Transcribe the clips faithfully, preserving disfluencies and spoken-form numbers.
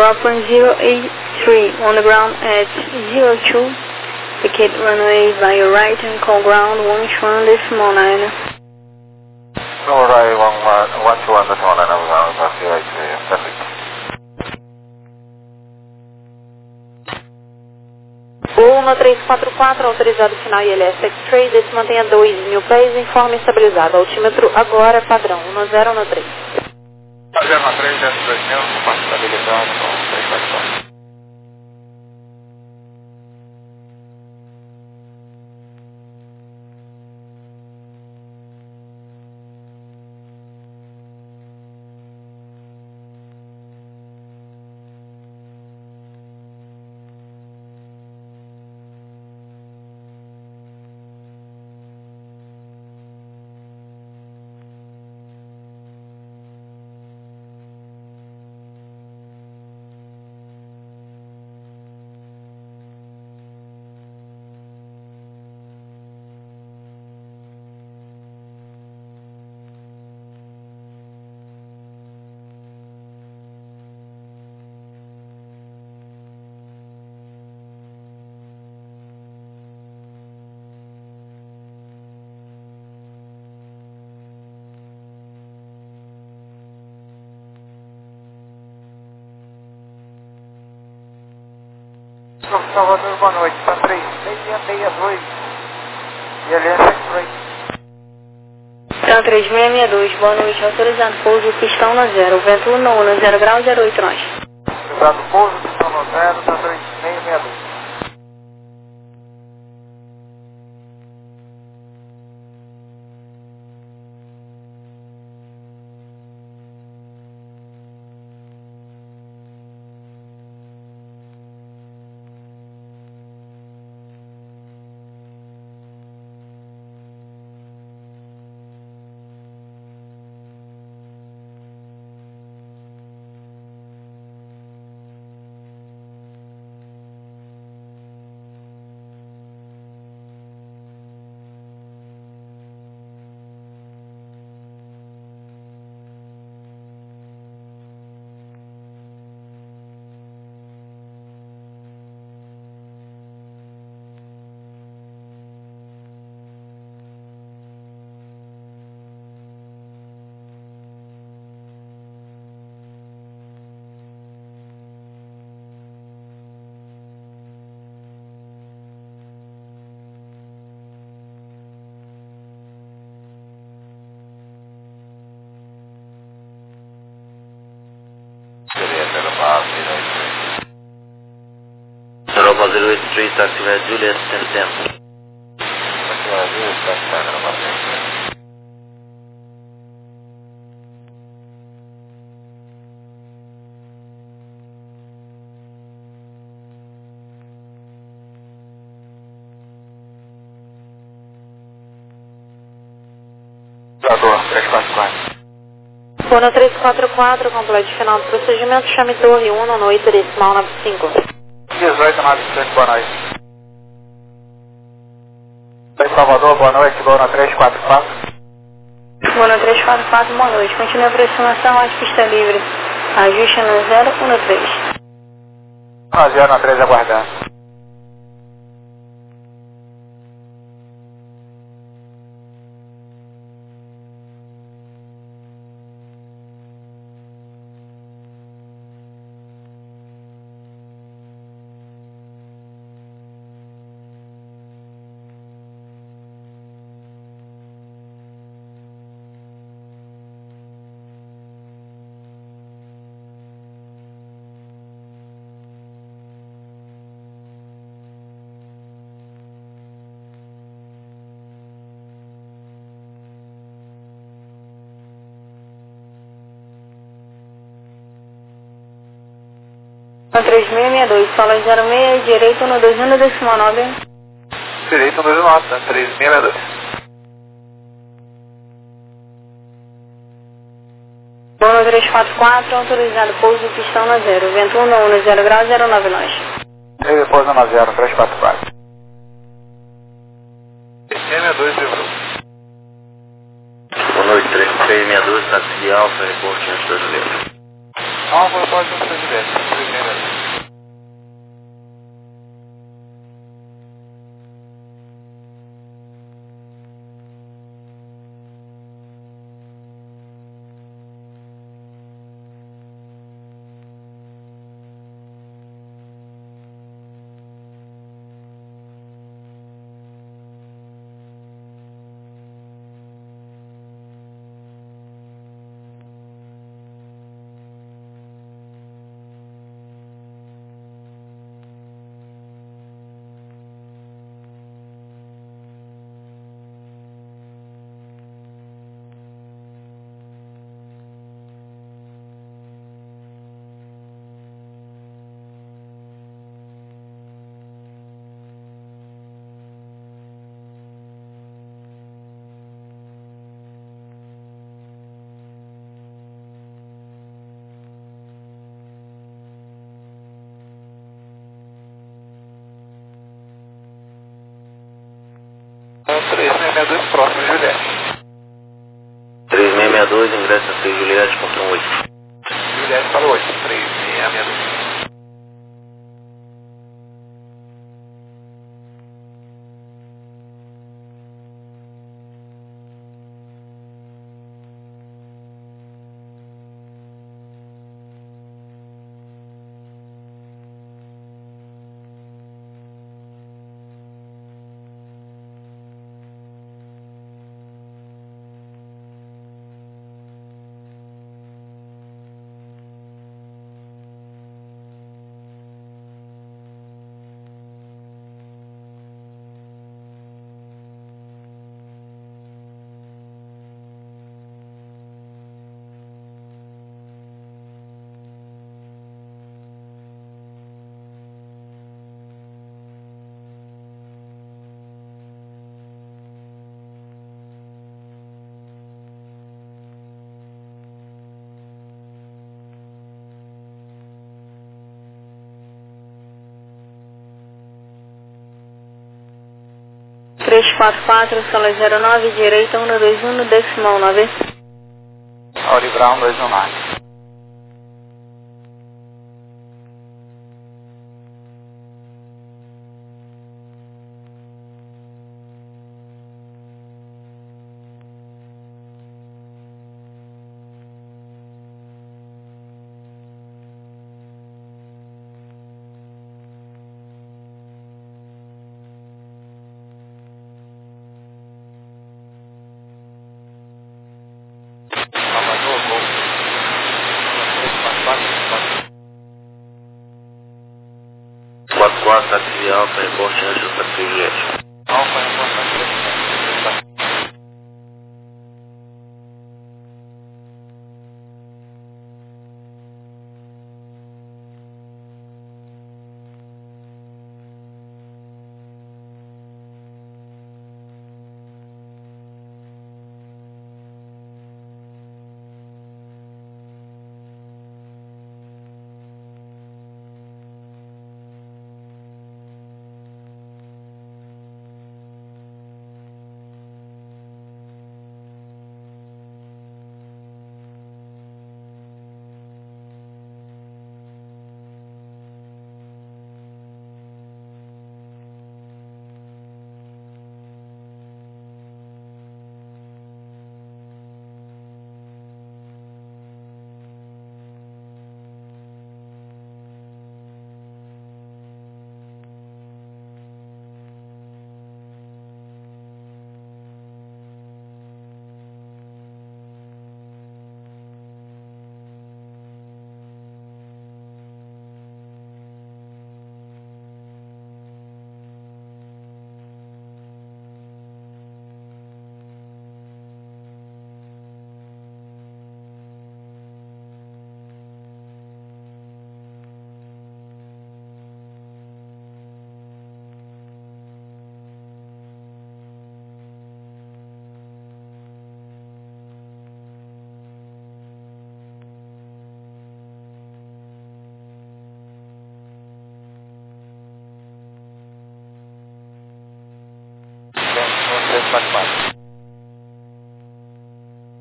Europlane zero eight three on the ground at zero two. Vacate runway by your right and call ground one one decimal nine. No right one one two one decimal nine ground zero eight three. Perfect. Uma três quatro quatro, autorizado final I L S X-Ray, desse mantenha dois mil pés em forma estabilizada. Altímetro agora padrão, um zero um três. zero um três, desce dois mil, forma estabilizada, com três quatro quatro. Salvador, boa noite, para três seis seis dois, I L S X-Ray. Então, três seis seis dois, boa noite, autorizado pouso, pistão na zero, vento um no zero grau zero oito nós. Autorizado pouso, pistão na zero, para três seis seis dois. Europa zero eight three, taxi via Juliet ten ten. Taxi via Juliet ten ten, Europa zero eight three. três quatro quatro. Fono três quatro quatro, completo final do procedimento, chame torre um no oito decimal nove cinco. dezoito nove cinco, boa noite. Oi, Salvador, boa noite, Bono três quatro quatro. Bono três quatro quatro, boa noite, continue a aproximação às pistas livres. Ajuste no zero um três. um zero um três aguardando. três seis seis dois, solo zero seis, direito no dois um decimal nove. Direito no dois um nove, três seis seis dois. Bono três quatro quatro, autorizado pouso, pistão na zero, vento um no zero grau zero nove nós. E depois na zero, três quatro quatro. três seis seis dois, viu? Boa noite, três seis seis dois, taxi Alfa, reporte antes da Julieta. Alfa, reporte antes da Julieta. três seis seis dois, próximo Juliette. três seis seis dois, ingressa a seis Juliette, contra um oito. Juliette para oito, três seis seis dois. três quatro quatro, sala zero nove, direita um dois um, decimal nove. Audi Brown dois um nove. quatro quatro, táxi Alfa, reporte, anjo, táxi Juliette. Alfa, reporte, Juliette.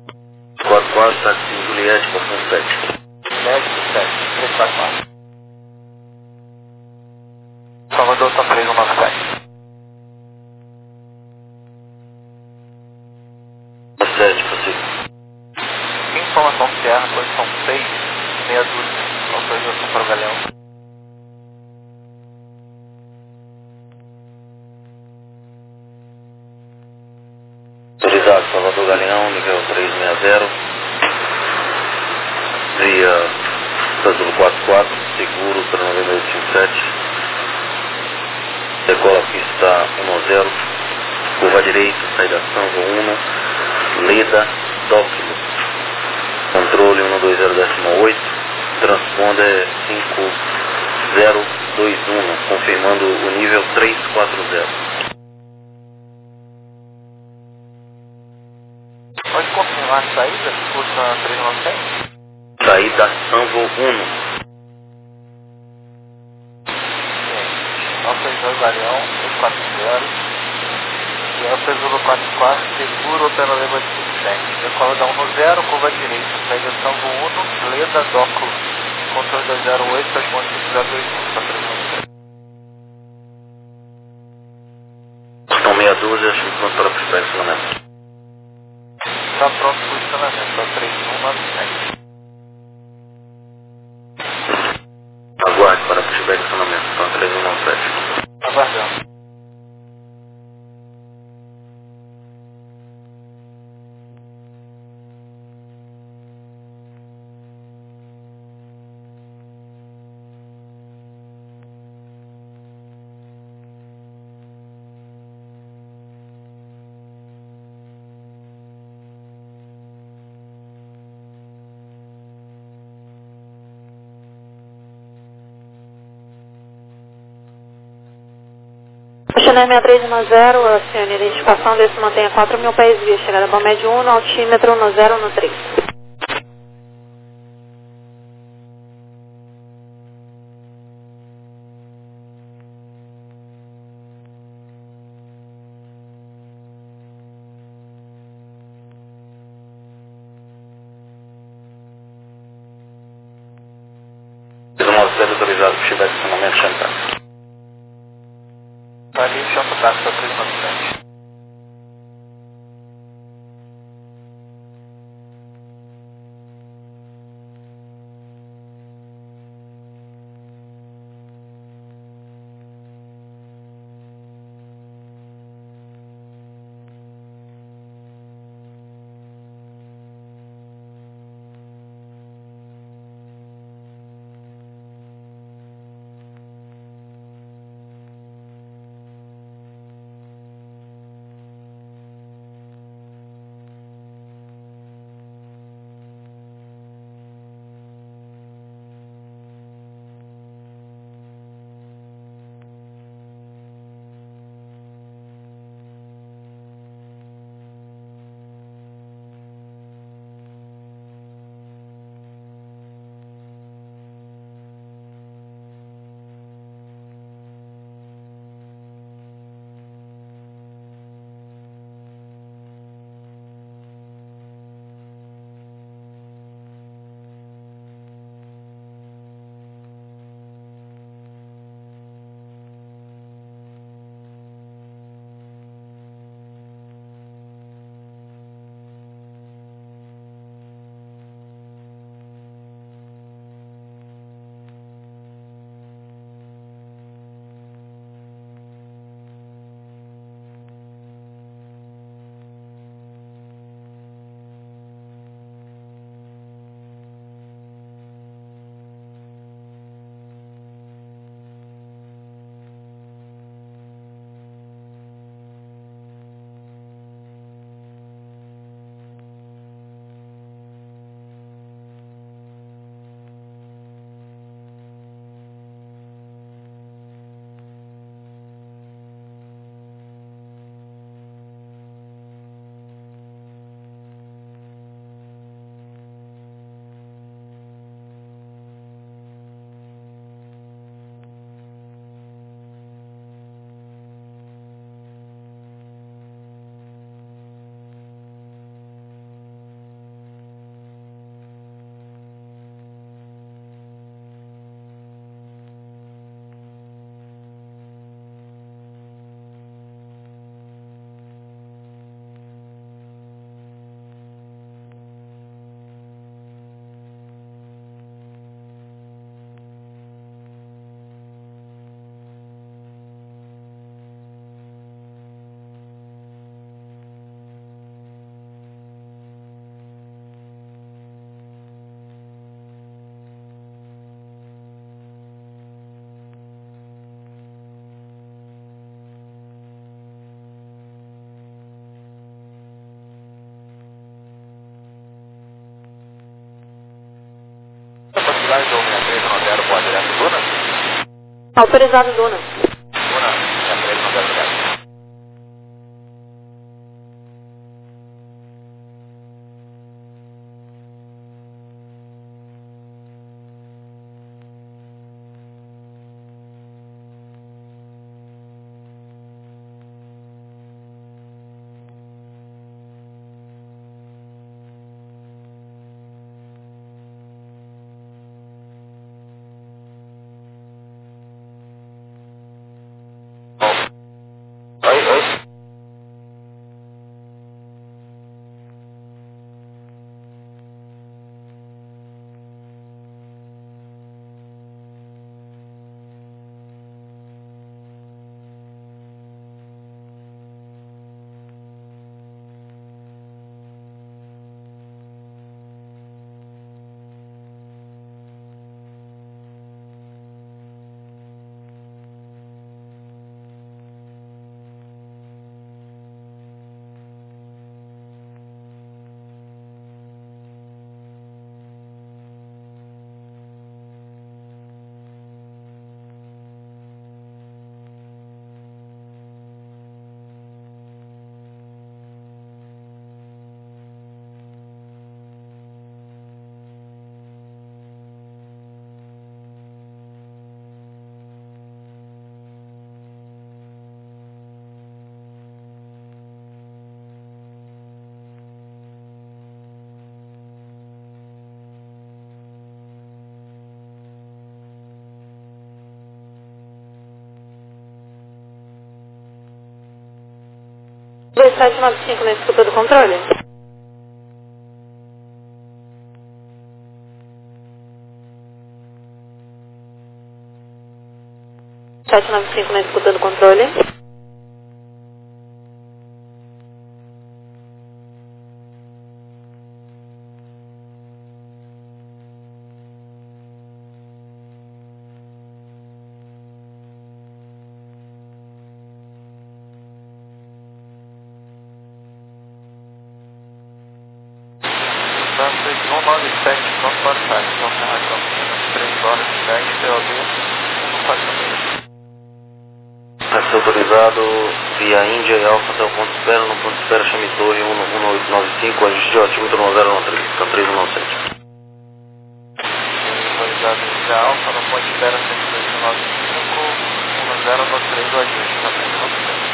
quatro quatro, táxi Juliette, contra um sete. Juliette, sete, três quatro quatro. sete, possível. Informação Sierra, posição seis, meia dúzia. Autorização para o Galeão. Autorizado, Salvador Galeão, nível trezentos e sessenta. Via Casulo quatro quatro, seguro para noventa e oito cinquenta e sete. Decola pista dez, curva direita, saída Sanvo um, Leda, Dóquilo. Controle um dois zero oito, transponder cinco zero dois um, confirmando o nível trezentos e quarenta. Pode confirmar a saída, curva trezentos e noventa e sete? Saída Sanvo um. Autorizado Galeão, dois quatro zero. E é o Casulo quatro quatro, seguro, operador oito cinco sete. Decola da um zero, curva direita, saída Sanvo um, Leda, Dóculo. Controle dois zero oito, responde cinco zero dois um, para trezentos e noventa e sete. Estão meia dúzia, acho que pronto para o estacionamento. Está pronto para o estacionamento, para três um nove sete. Aguarde para o estacionamento, então trezentos e noventa e sete. Aguardando. Channel seis três um zero, acione a identificação desse mantenha quatro mil pés via chegada para médio um, altímetro no zero no três. trezentos e noventa e sete autorizado para chegar estacionamento Chantar. Ali, chão do táxi, para trezentos e noventa e sete. Autorizado direto, Duna? Autorizado, Duna. Duna, é três um zero direto. Oi, oi. dois sete nove cinco na escuta do controle. sete nove cinco na escuta do controle. três um nove sete, North Barside, North Campinas, três horas e dez, P O D, um quatro meia. Vai ser autorizado via Índia e Alfa até o ponto de espera, no ponto de espera chame Torre um oito nove cinco, ajuste de altímetro um zero um três, está três um nove sete. Autorizado via Alfa, no ponto de espera cento e dois mil novecentos e cinco, um zero nove três, o ajuste, está três um nove sete.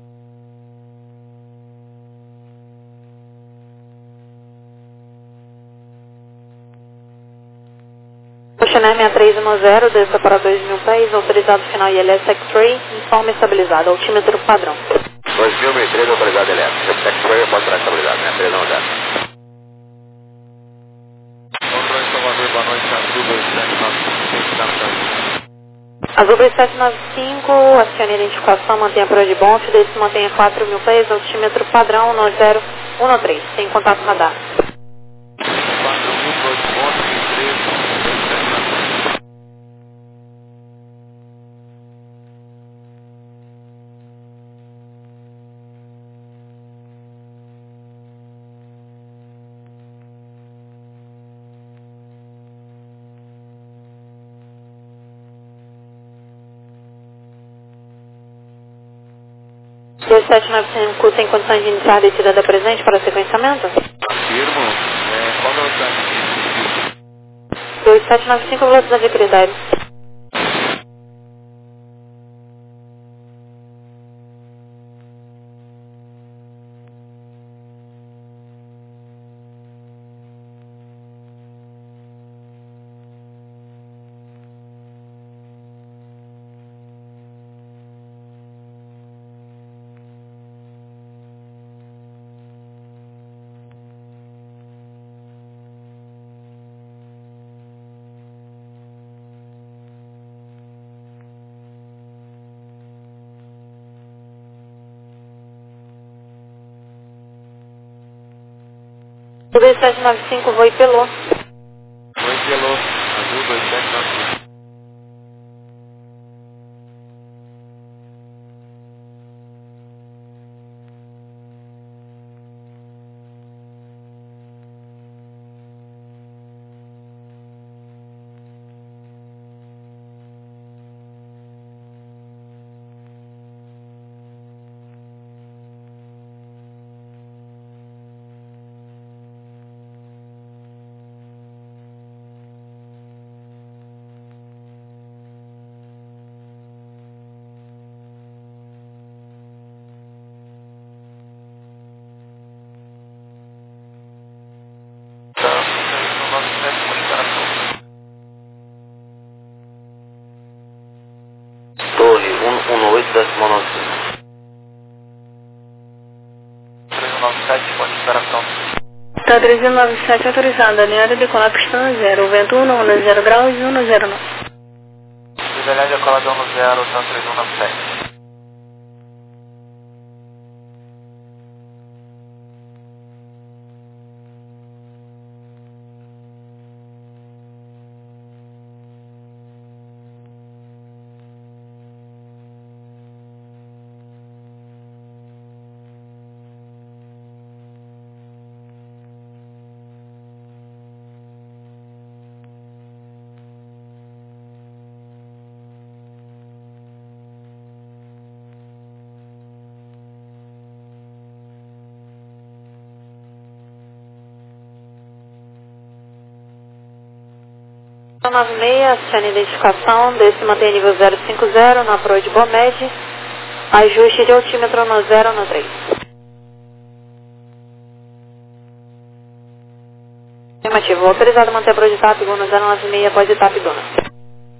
Oceanar seis três um zero, desça para dois mil pés, autorizado final I L S X-Ray, informe estabilizado, altímetro padrão. dois mil e três, autorizado elétrico, X-Ray, pode estar estabilizado, né? três um zero. Controle Salvador, boa noite, Azul dois sete nove cinco, Azul dois sete nove cinco, acione a identificação, mantenha a prova de bom, desce mantenha quatro mil pés, altímetro padrão um zero um três, tem contato radar. quatro mil, dois pontos, três, dois sete nove. dois sete nove cinco tem condições de iniciar a descida da presente para sequenciamento? Afirmo, é, qual velocidade? dois sete nove cinco, velocidade requerida. dois sete nove cinco, voo Pelô. Oi, Pelô, Azul dois sete nove cinco. nove sete, pode operação. Tá três zero nove sete autorizado, alinhada de decolar pistão zero, vento um, um zero graus e um zero nove. Fidelidade decolada um zero, tá três um nove sete. nove seis, sendo identificação, desse mantém nível zero cinco zero, na proa de Bomed, ajuste de altímetro no zero no três. Afirmativo, autorizado a manter a proa de TAP, Guna zero nove seis, após de TAP, Guna.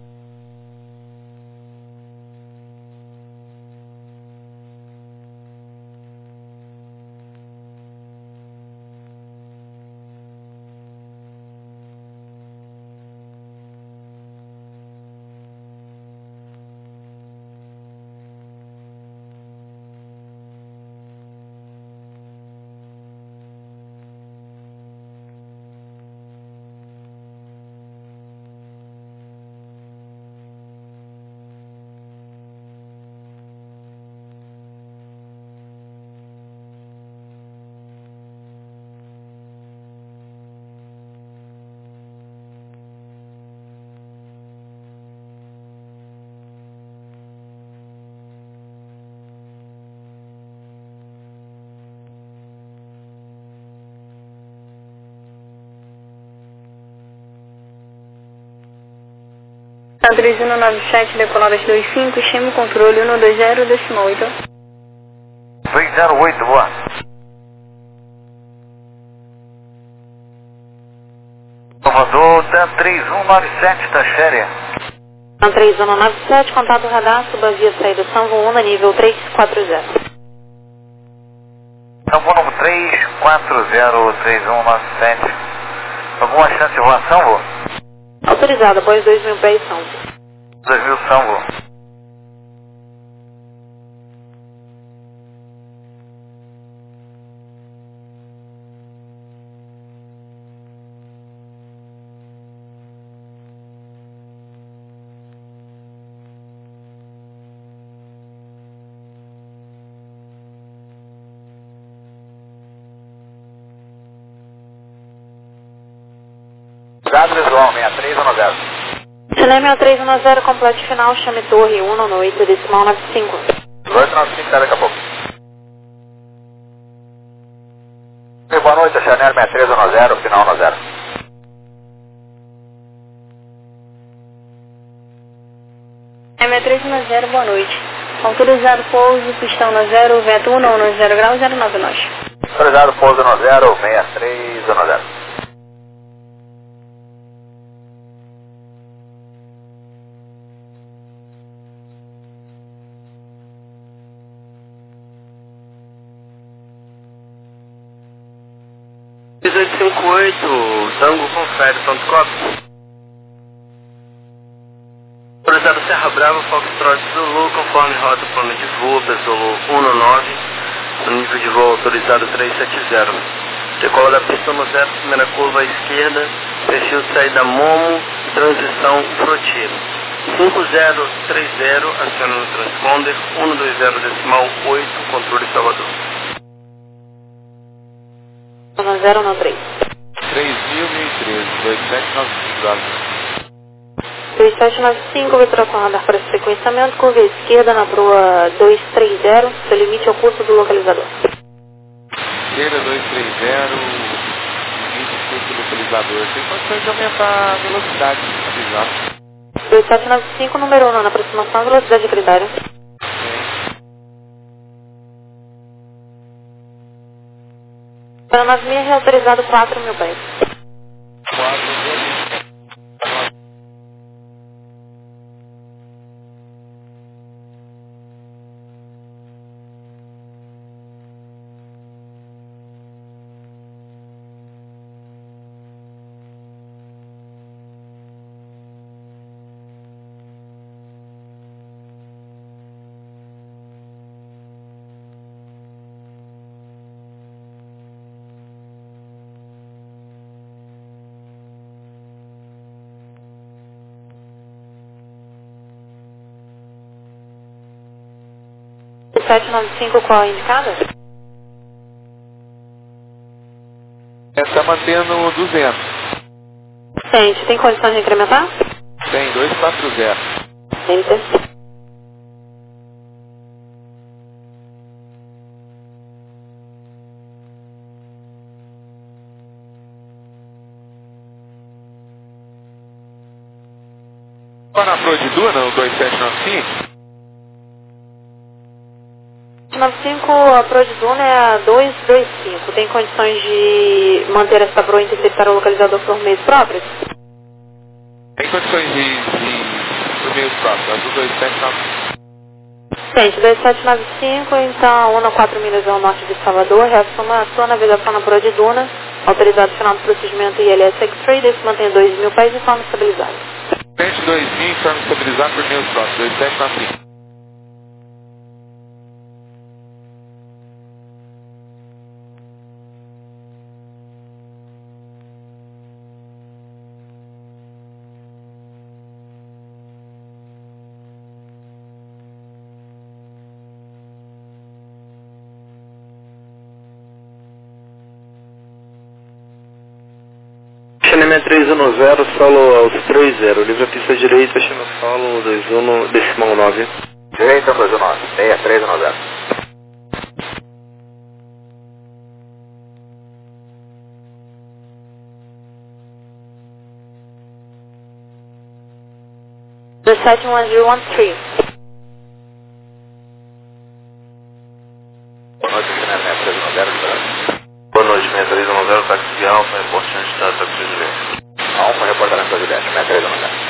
Tá três um nove sete, decoladas dois cinco, chame controle um dois zero, decimal oito. dois zero oito, boa. Salvador, tá três um nove sete, tá séria. Tá três um nove sete, contato radar, subavia saída São Vouna, nível três quatro zero. São Paulo três quatro zero, três um nove sete. Alguma chance de voação, vô? Autorizado, após dois mil pés, São. dois mil são, vô. Cuidado visual, sessenta e três um zero. Chile sessenta e três um zero, completo final, chame torre um no oito, decimal nove cinco. oito nove cinco, tá daqui a pouco. Boa noite, Chanel sessenta e três um zero, final um zero. sessenta e três um zero, boa noite. Autorizado pouso, pistão no zero, vento um, um zero graus, zero nove nós. Autorizado pouso no zero, sessenta e três um zero. dezoito cinquenta e oito, Tango confere, ponto cop. Autorizado Serra Brava, Foxtrot Zulu, conforme rota plano de voo, Zulu um nove, no nível de voo autorizado trezentos e setenta. Decola da pista no zero, primeira curva à esquerda, perfil de saída Momo, transição Frotiro. cinco zero três zero, aciona no transponder, um dois zero decimal oito, controle Salvador. um zero no três. três mil e treze, dois sete nove cinco. dois sete nove cinco, vibração radar para sequenciamento, curva à esquerda na proa dois três zero, seu limite ao curso do localizador. Esquerda dois três zero, limite curso do localizador. Tem condições de aumentar a velocidade do avisado. dois sete nove cinco, número um, na aproximação, velocidade critério. Para nove seis, autorizado quatro mil pés. sete nove cinco, qual a indicada? Está mantendo duzentos. Sente, tem condição de incrementar? Tem, dois quatro zero. Enter. Para a Pro de Duna, o dois sete nove cinco? nove cinco, a Pro de Duna é a dois dois cinco. Tem condições de manter essa Pro e interceptar o localizador por meios próprios? Tem condições de, de por meios próprios, a do dois sete nove cinco. Sente, dois sete nove cinco, então um quatro milhas ao norte de Salvador, reassuma a sua navegação na Pro de Duna, autorizado final do procedimento I L S X-Ray, desse mantém dois mil pés de forma estabilizada. Sente dois mil, forma estabilizada por meios próprios, dois sete nove cinco. Xanime três um zero, solo aos três zero, livre a pista direita, chama solo dois um, decimal nove. Direita dois um nove, seis três um zero. dois sete um zero um três. Boa noite, Xanime três um zero. Boa noite, seis três um zero, táxi de Alfa, importante de estado, táxi de Juliette. Alfa, reportamento da Juliette, seis três um zero.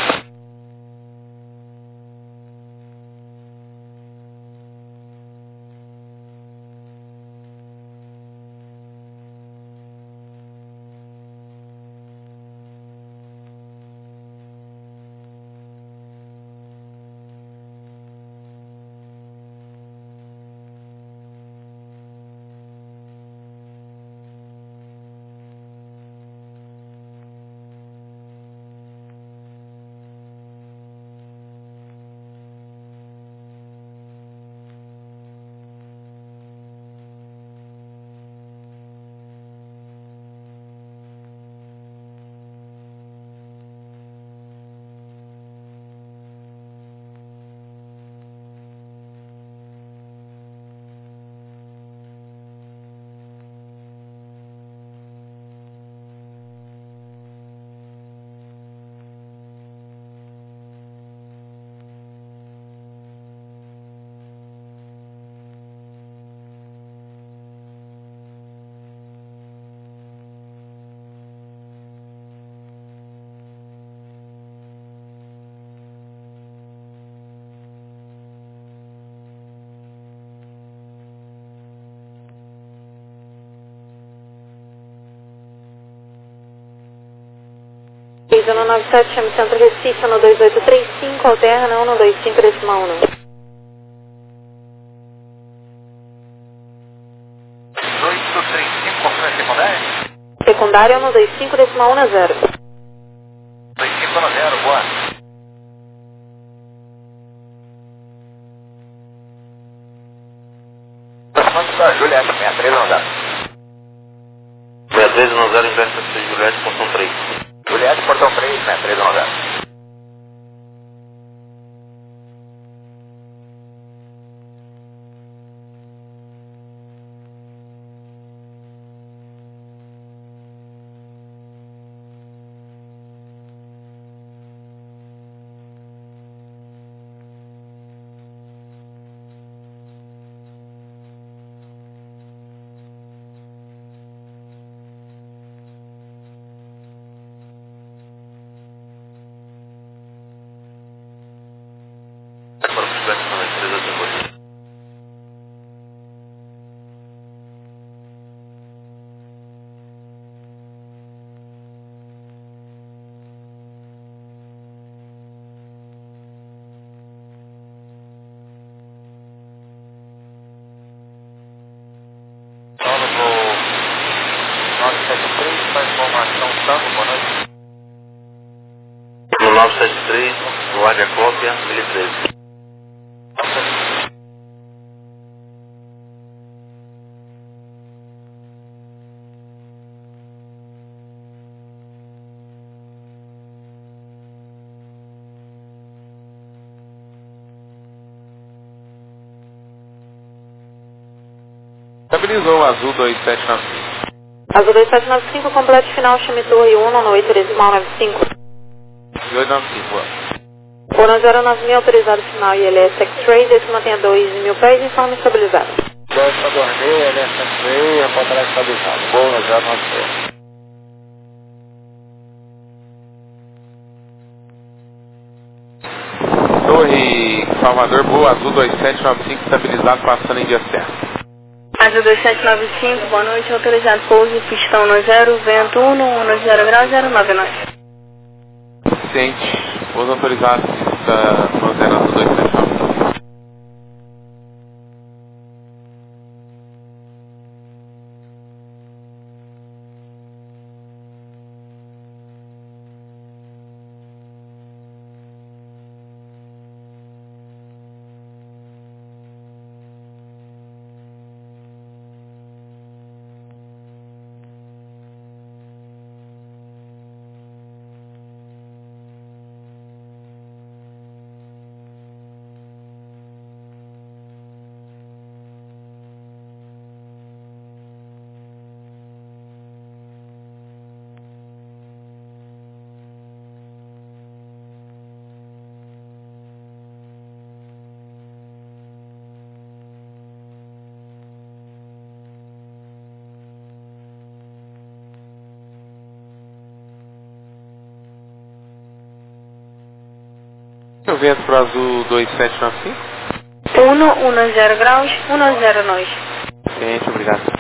três um nove sete, chame Centro Recife, no dois oito três cinco, alterna um dois cinco decimal um. dois oito três cinco, qual foi a secundária? Secundária um dois cinco decimal um zero. dois cinco um zero, boa. Próximo da Juliette, seis três um zero. seis três um zero, inversa de Juliette, portão três. Juliette, portão três, seis três um zero. nove sete três, para informação, Tango, boa noite. No nove sete três, guarde a cópia, mil e treze. Estabilizou o azul dois sete nove cinco. Azul dois sete nove cinco, completo final, chame torre um no oito decimal nove cinco. dois nove cinco. um zero nove mil, autorizado final I L S X-Ray, desce mantenha dois mil pés e forma estabilizada. Delta dois mil, L S X-Ray, reportará estabilizado. Boa, zero nove zero. Torre Salvador, boa, azul dois sete nove cinco, estabilizado, passando em dia certo. Azul dois sete nove cinco, boa noite, autorizado pouso, pistão no zero, vento um, no zero grau, zero nove nove. Suficiente, pouso autorizado, pista no zero, azul dois sete nove cinco. O vento para o azul dois sete nove cinco. um, um zero graus, um zero nove. Suficiente, obrigado.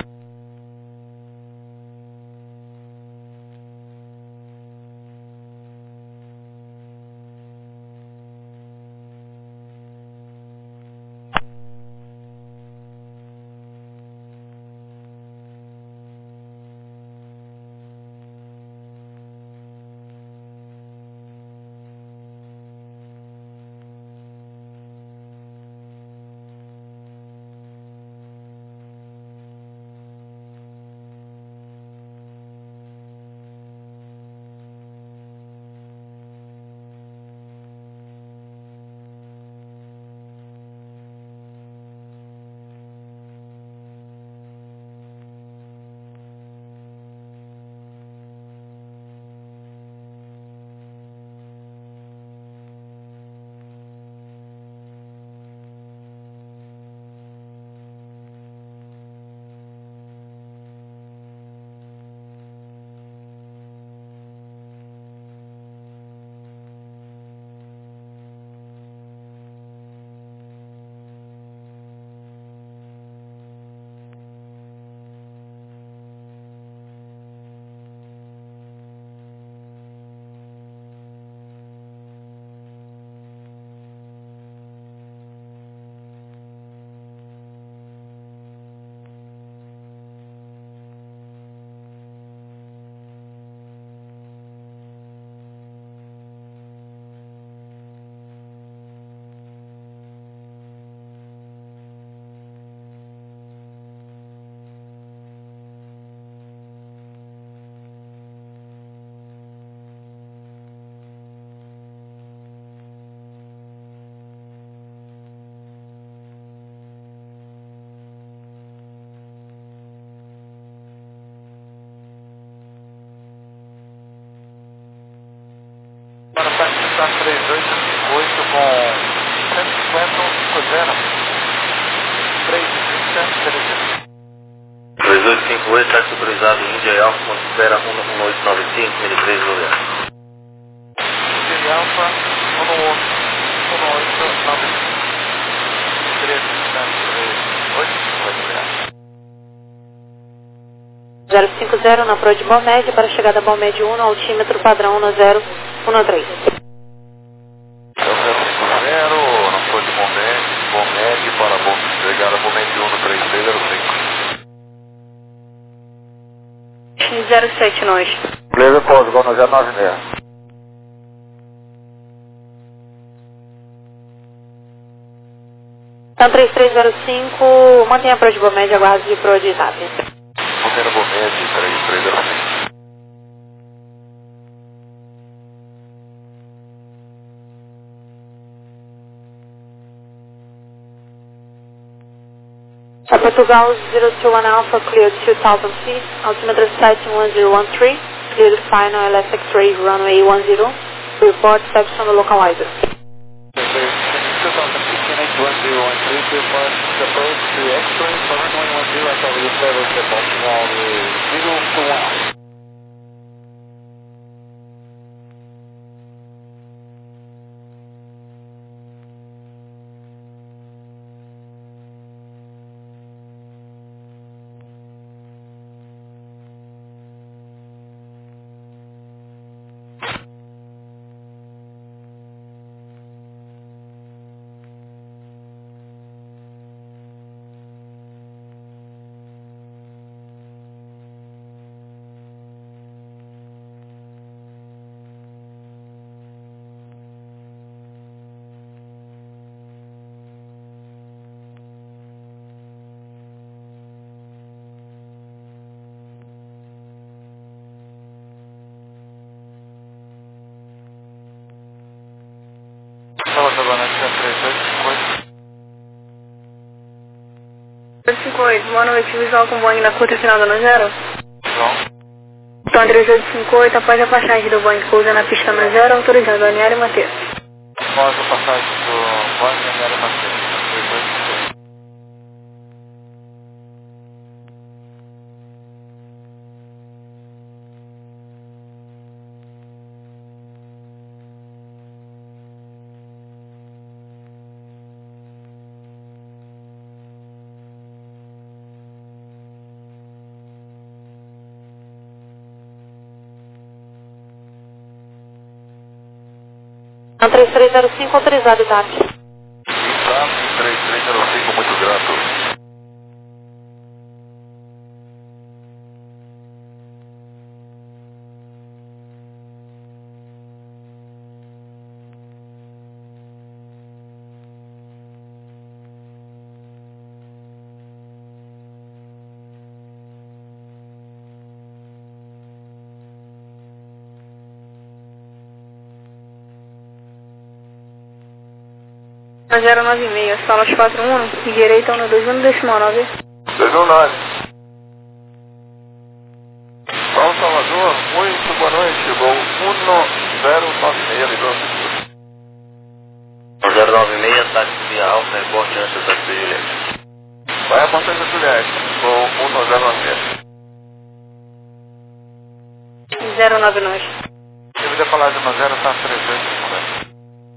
Para participar três oito cinco oito com cento e cinquenta, cinco zero. três trinta, trezentos. três oito cinco oito, táxi autorizado Índia e Alfa, quando espera um oito nove cinco, mil três lugar. Índia e Alfa, um oito nove cinco, três oito cinco zero cinco zero na Pro de Balmed, para chegada Balmed um, altímetro padrão um zero um três. É o zero cinco zero, na Pro de Balmed, Balmed para bom, chegada Balmed um no três três zero cinco. zero sete nós. Beleza, pouso, igual no zero nove seis. Então três três zero cinco, mantenha a Pro de Balmed, aguarde de Pro de TAP. Mantendo Balmed, três três zero cinco. A Portugal zero two one Alpha, cleared two thousand feet, altimeter sighting one zero one three, cleared final L S X-ray runway one zero, report section on the localizer. two thousand fifteen at one zero one three, report approach to X-ray for runway one zero, until we establish the Portugal zero two one Alpha. três cinco oito, boa noite, visual com Boeing na curta final da zero. Então três oito cinco oito, após a passagem do Boeing pousa na pista na zero, autorizando a Daniela e Matheus. Após a passagem do Boeing, Daniela e Matheus. três oito cinco oito. três três zero cinco, autorizado, Tati. três três zero cinco, muito grato. zero nove seis, salas quatro um, direita um dois um, decimal nove. dois um nove. São Salvador, muito boa noite, voo um zero nove seis, ligou. zero nove seis, táxi via Alfa, reporte antes da Juliette. Vai a Ponta da Juliette, voo um zero nove seis. zero nove nove. Devido a falar de uma zero, tá três oito cinco oito.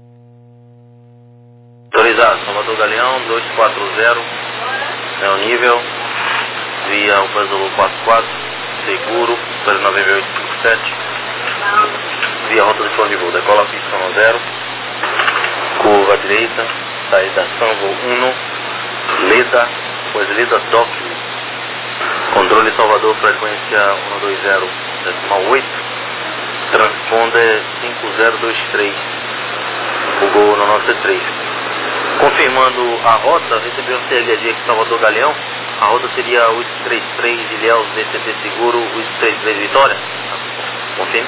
Autorizado, Salvador Galeão, dois quatro zero, é o nível, via Alfa Zulu quatro quatro, seguro, dois nove oito cinco sete, via rota de plano de voo, decola pista no zero, curva direita, saída Sanvo um, Leda, pois Leda Tóquio, controle Salvador, frequência um dois zero decimal oito, transponder cinco zero dois três, o gol no nosso três. Confirmando a rota, recebeu um C L G aqui Salvador Galeão. A rota seria oito três três Ilhéus, D C T Seguro, oito três três Vitória. Confirme.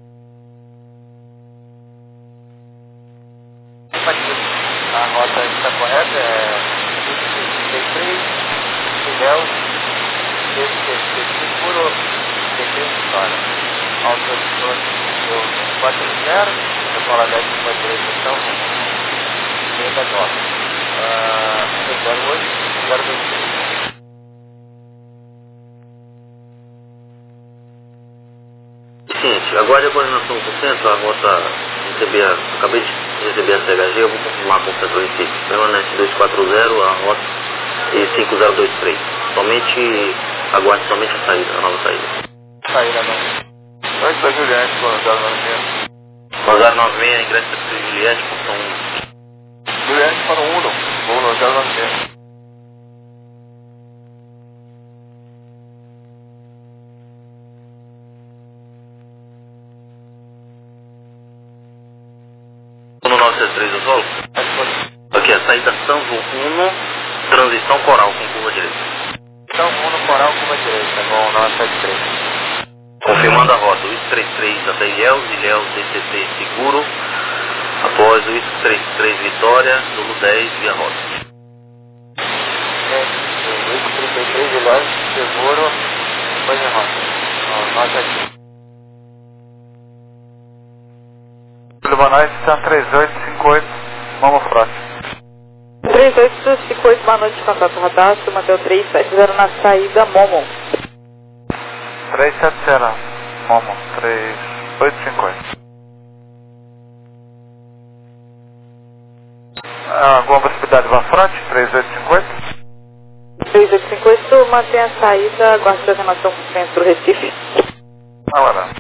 A rota está correta, é oito três três Ilhéus, D C T Seguro, D C T Vitória. Autorizador quatro zero, decola décima direção. Leda Doc. zero oito zero dois três. Seguinte, aguarde a coordenação por cento, a rota receber, acabei de receber a C H G, eu vou confirmar com o setor em si. Permanece dois quatro zero, a rota e cinco zero dois três. Somente, aguarde somente a saída, a nova saída. Saída não. Antes da Juliette, com zero nove seis. zero nove seis, ingresso da Juliette, função um. Juliette para o Uno, voo no zero nove seis. um nove sete três do solo? Aqui, a saída Sanvo um, transição coral com curva direita. Então, Uno coral, curva direita, voo nove sete três. Confirmando a rota, oito três três até Ilhéus, Ilhéus D C T Seguro, após oito três três Vitória, Zulu dez via rota. oito três Lógico, seguro, depois de rota. Nota aqui. Boa noite, está três oito cinco oito, Momo Frota. três oito cinco oito, boa noite, contato radastro, Mateu três sete zero na saída Momo. três sete zero, Momo, três oito cinco oito. Alguma possibilidade de Frota, três oito cinco oito? três oito cinco oito, mantém a saída, aguarde programação com centro Recife. Agora.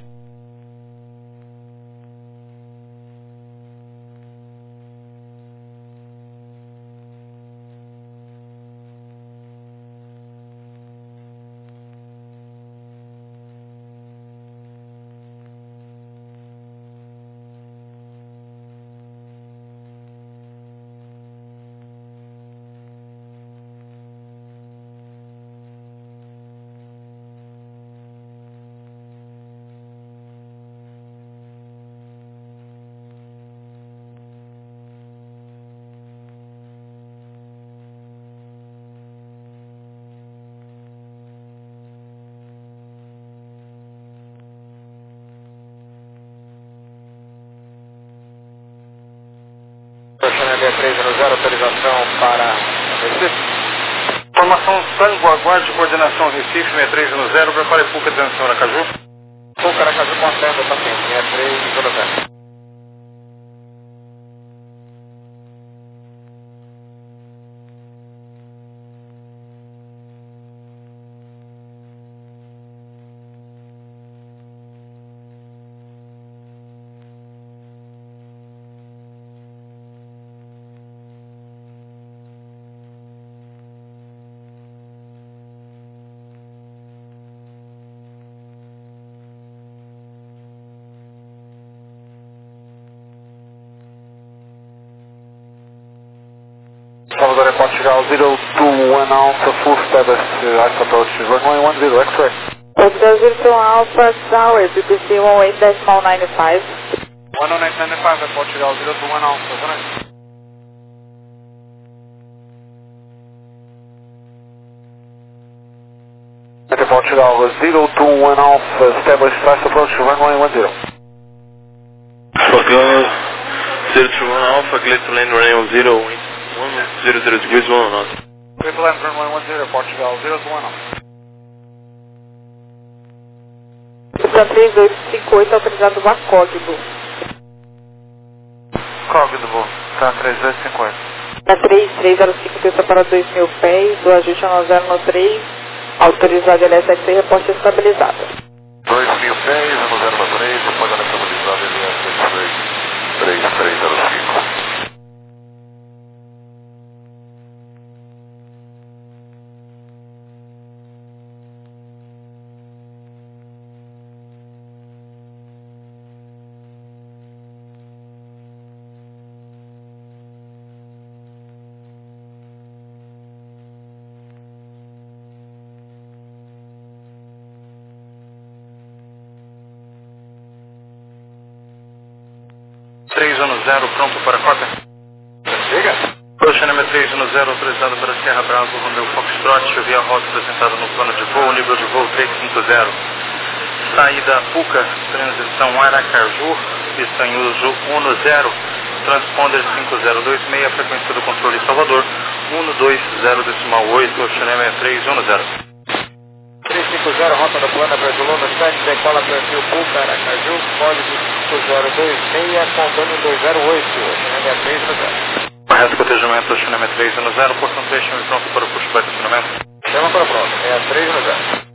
três zero zero, autorização para Recife. Formação Tango, aguarde coordenação Recife, seis três zero, prepare Puca de atenção Aracaju. Puca, Aracaju, contendo, paciente, seis três zero zero. Salvador Airport Chicago zero two one Alpha, full status, uh, Alpha approach, runway one zero, X-ray. Hotel zero two Alpha Tower, B P C one eight nine five. one oh eight nine five, Airport Chicago zero two one Alpha, boa noite. Airport Chicago zero two one Alpha, established fast approach, runway one zero. Fox zero two one Alpha, Glitter Lane runway zero one zero zero degrees one knot. Glitter Lane runway one zero, Portugal zero two one Alpha. Então três oito cinco oito, autorizado vá código. Código, tá três oito cinco oito. Na três três zero cinco, pista para dois mil pés, o ajuste é zero no três, autorizado L S X, reposta estabilizada. dois mil pés, no zero no três, depois da estabilizada L S X três três zero cinco. três um zero, pronto para cópia. Diga. Ocean M três um zero, autorizado para Serra Bravo, Romeo Foxtrot, via rota apresentada no plano de voo, nível de voo três cinco zero. Saída Puca, transição Aracaju, pista em uso um zero, transponder cinco zero dois seis, frequência do controle Salvador, um dois zero oito, Ocean M três um zero. três cinco zero, rota do plano Brasilona sete, decola perfil Puca, Aracaju, código cinco zero dois seis, contando dois zero oito, Ocean M três um zero. Correto, cotejamento, Ocean M três um zero, portanto, pronto para o push para estacionamento. Chama para pronto, é três um zero.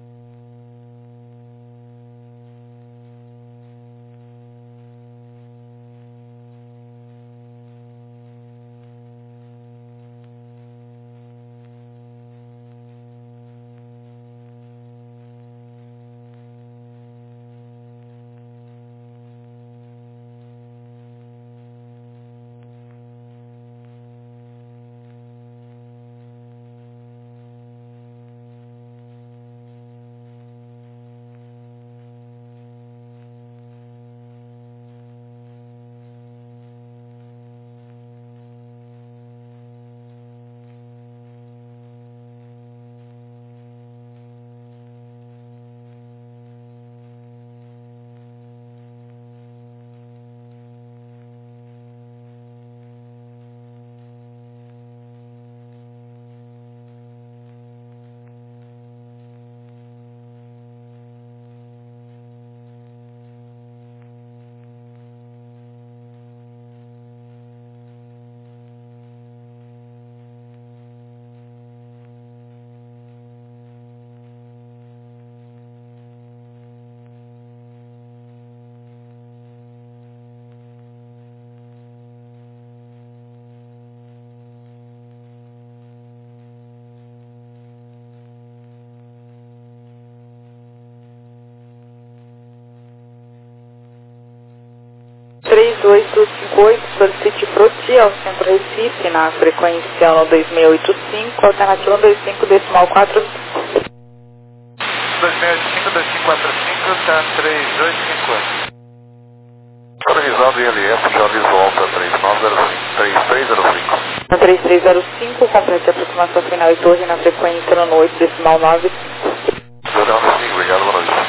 três oito cinco oito, solicite Froti ao centro Recife, na frequência no dois seis oito cinco, alternativa dois cinco decimal quatro cinco. dois seis oito cinco, dois cinco quatro cinco, tá três oito cinco oito. Organizado I L S, já visual para três nove zero cinco, três três zero cinco. No três três zero cinco, complete a aproximação final e torre na frequência no oito decimal nove. Obrigado, boa noite.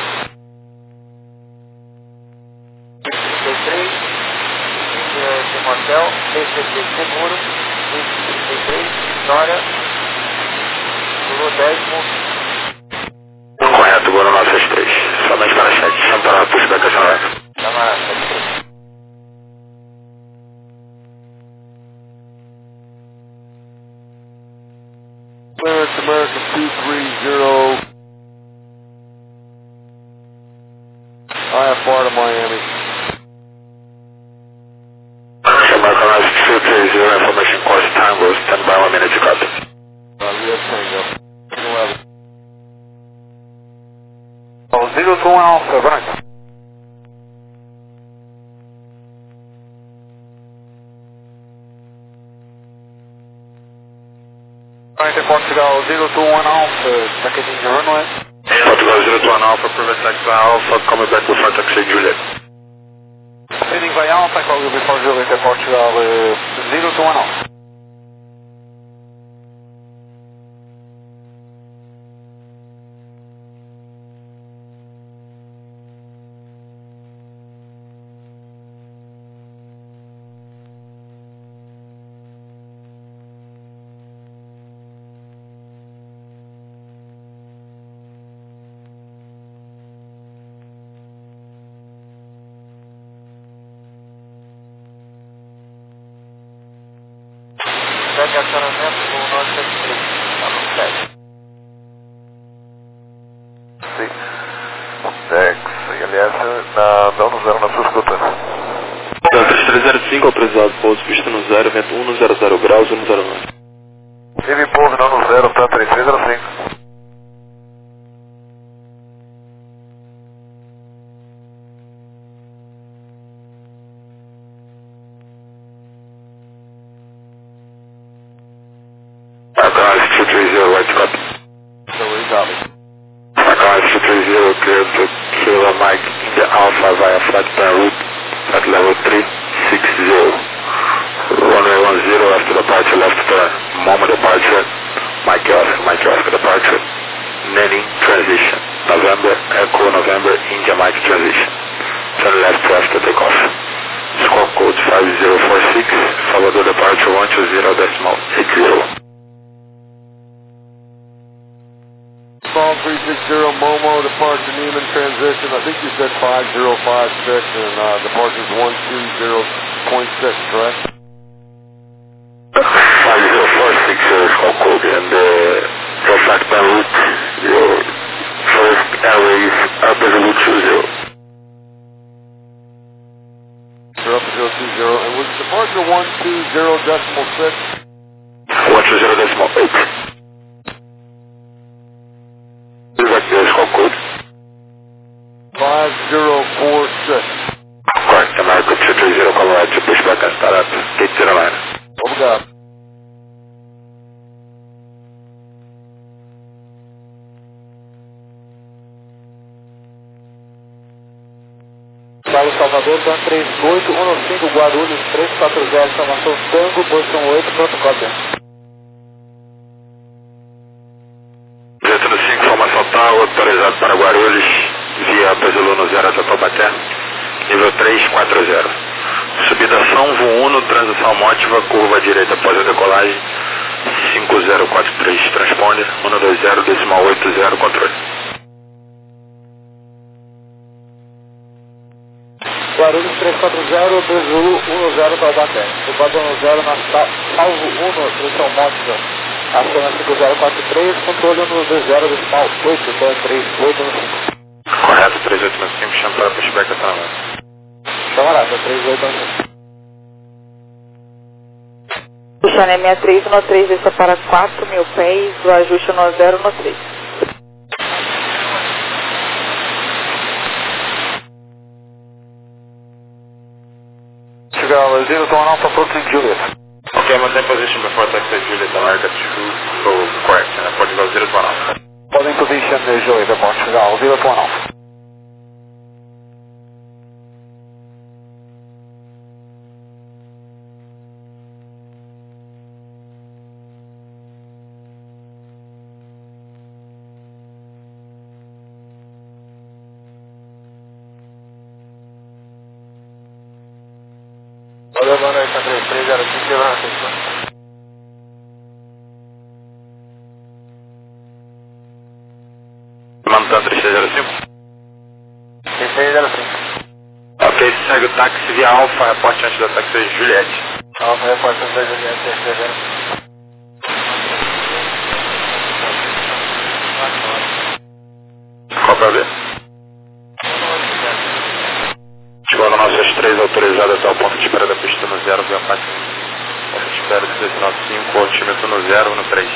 trinta e três, de motel, T C P seguro, trinta e três, Vitória, Lula décimo. Correto, agora nove seis três. Somente para chat, chama para pushback acionado. Chama sete três. American, American two three zero. I F R to Miami. American Life two three zero, information course Tango, stand by one minute to copy. Uh, we have Tango. Oh, zero two one Alpha, right. Portugal zero two one Alpha, packaging your runway. Portugal zero two one Alpha, private taxi Alpha, coming back with flight taxi Juliet. Heading by Alpha, call you before Juliet, Portugal uh, zero two one Alpha. Segue acionamento do nosso três, tá no sete. Sim. Dex, I L S, na, dá no zero na sua escuta. três três zero cinco, autorizado pouso, pista no zero, vento um zero zero graus, um zero nove. Tive pouso não no zero, tá três três zero cinco. two three zero, right copy. So we copy. American two three zero, clear to Kilo Mike in the Alpha via flight plan route at level three six zero. Runway one zero after departure, left turn. Moment departure, Mike Oscar, Mike Oscar departure. Nanning transition. November, Echo November, India Mike transition. Turn left after takeoff. Score code five zero four six, Salvador departure one two zero decimal eight zero. Call three six zero Momo, departure Neiman transition. I think you said five zero five six and uh, departure is one two zero point six, correct? five zero four six is call code and uh, your flight plan route, your first airway is Upper Zulu two zero. You're up to zero two zero, and was departure one two zero decimal six? one two zero decimal eight. Is call code? five zero four six. Correct, American two three zero, call right to pushback and start up, gate zero nine. Obrigado. Paulo Salvador, Dan três oito um cinco, Guarulhos três quatro zero, informação Tango, Boston oito, pronto, cópia. Dentro cinco, informação tal, autorizado para Guarulhos, via Pezulu no zero até Taubaté, nível três quatro zero. Subida São Vuno, transição mótiva, curva direita após a decolagem, cinco zero quatro três, transponder, um dois zero decimal oito zero, controle. Guarulhos três quatro zero, Pezulu um zero, Taubaté. Subida um zero na Salvo um, transição mótiva. Ação cinco zero quatro três, controle um dois zero decimal oito, então três oito um cinco. Correto, três oito um cinco, chama para pushback até lá. Chama lá, três oito um cinco. Puxando M sessenta e três no três, desça para quatro mil pés, o ajuste no zero no três. Portugal, zero to one Alpha, approaching Juliet. Okay, maintain position before taxi Juliet, America two, so correct, uh, Portugal zero to one Alpha. Holding position, uh, Juliet, Portugal, zero to one Alpha. Olha, boa noite, André, três zero cinco, quebrando a atenção. Mantendo três zero cinco. três zero cinco. Ok, segue o táxi via Alfa, reporte antes da táxi Juliette. Alfa, reporte antes da Juliette, três zero. Qual pra ver? Chegando nossas três autorizadas até o ponto de espera da pista no zero, via Fátima. Ponto de espera dezesseis noventa e cinco, altímetro no zero, no três.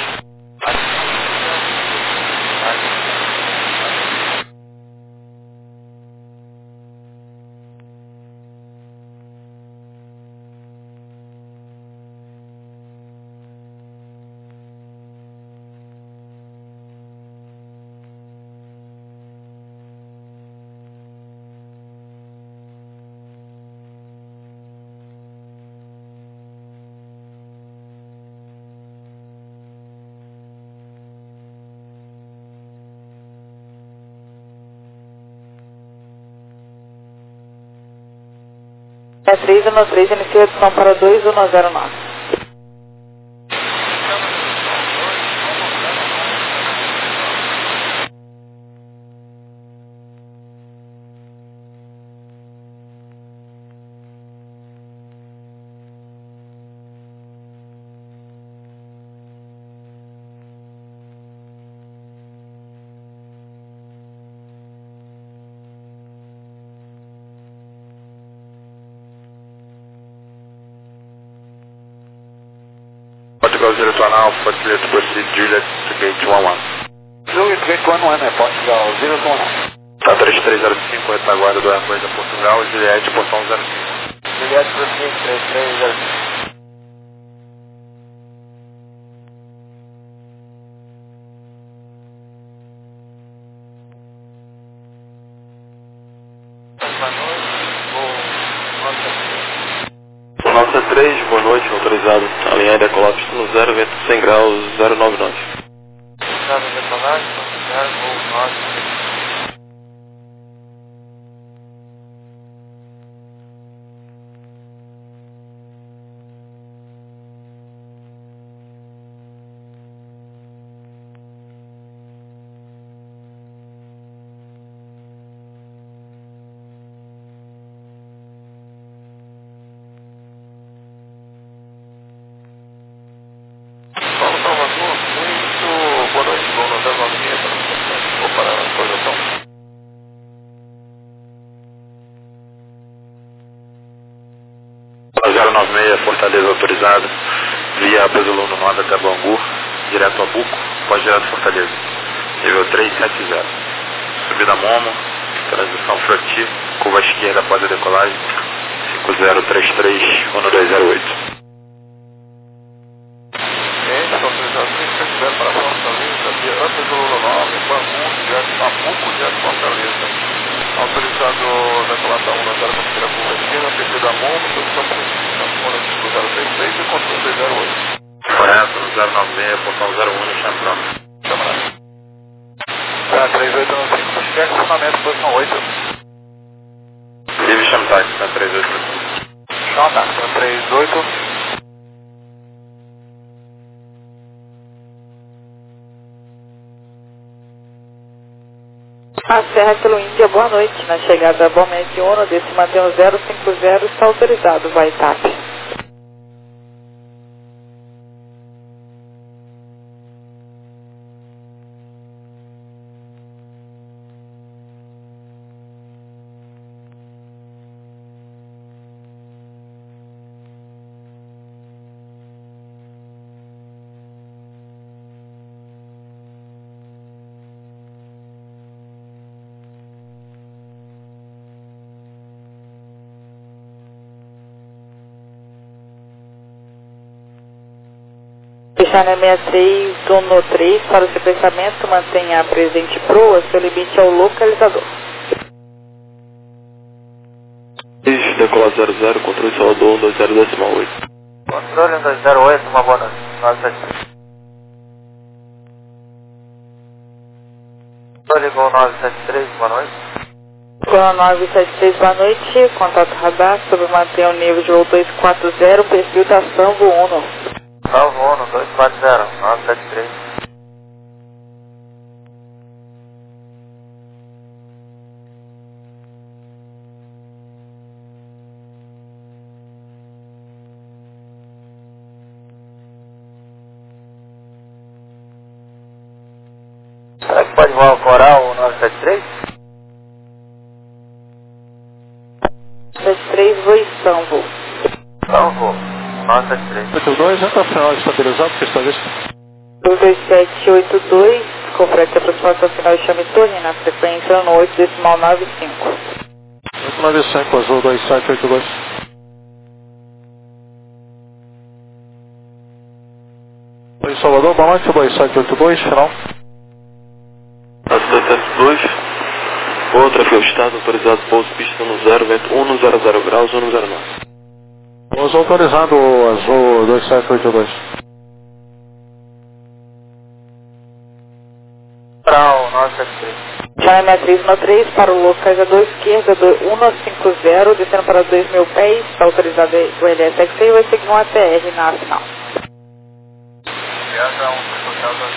É três um três, inicia a edição para dois um zero nove. Portugal zero to one Alpha, clear to proceed Juliet to gate one one. Juliet, gate one one, Portugal, zero to one Alpha. Tá três três zero cinco, retaguarda do Airways da Portugal, Juliette, portão zero cinco. Juliette, proceed, três três zero cinco. Nota três, boa noite, autorizado. Alinhar e decolar pista no zero, vento cem graus, zero nove nove. Nada de decolagem, zero nove. zero nove seis, Fortaleza autorizado, via Pesolano Nova até Bangu, direto a Buco, pode direto Fortaleza, nível três sete zero. Subida Momo, transição Froti, curva esquerda após a decolagem, cinco zero três três um dois zero oito. Gente, autorizado três sete zero para Fortaleza, via Pesolano Nova, Bangu, direto a Buco, direto Fortaleza. Autorizado decolação um zero para primeira curva esquerda, P T da Momo, posição transpondendo cinco zero três três e controle dois zero oito. Correto, zero nove seis, portão zero um no Champão. Camarada. Tá, três oito nove cinco, cheque, fundamento, posição oito. Vive Champtax, tá três oito nove cinco. Champtax, tá três oito. A Serra pelo Índia, boa noite. Na chegada a Balmente Uno, desse mantém o zero cinco zero, está autorizado, vai T A P. China sessenta e três, Dono três, para o sequenciamento, mantenha presente proa, seu limite é o localizador. Decola zero zero, controle Salvador um dois zero decimal oito. Controle um dois zero oito, uma boa noite. nove sete três. Controle Gol nove sete três, boa noite. Gol nove sete três, boa noite. Contato radar, sobre manter o nível de voo dois quatro zero, perfil da Salvo um. Salvo um, dois quatro zero, nove sete três. Será que pode voar o Coral nove sete três? sete três, voe Salvo. Salvo, nove sete três. oito dois, entra final estabilizado, pista vista. dois sete oito dois, com frequência aproximação final de chame torre, na frequência no oito decimal nove cinco. oito nove cinco, azul dois sete oito dois. Oi, Salvador, boa noite, dois sete oito dois, final. Azul dois sete dois, outra foi o estado, autorizado pouso pista no zero, vento um zero zero graus, um zero nove. Pouso autorizado, azul dois sete oito dois. Coral nove sete três. China sessenta e três, no três, para o localizador esquerda do cento e cinquenta, descendo para dois mil pés, está autorizado o L S X e vai seguir um A T R na final. Viaja um,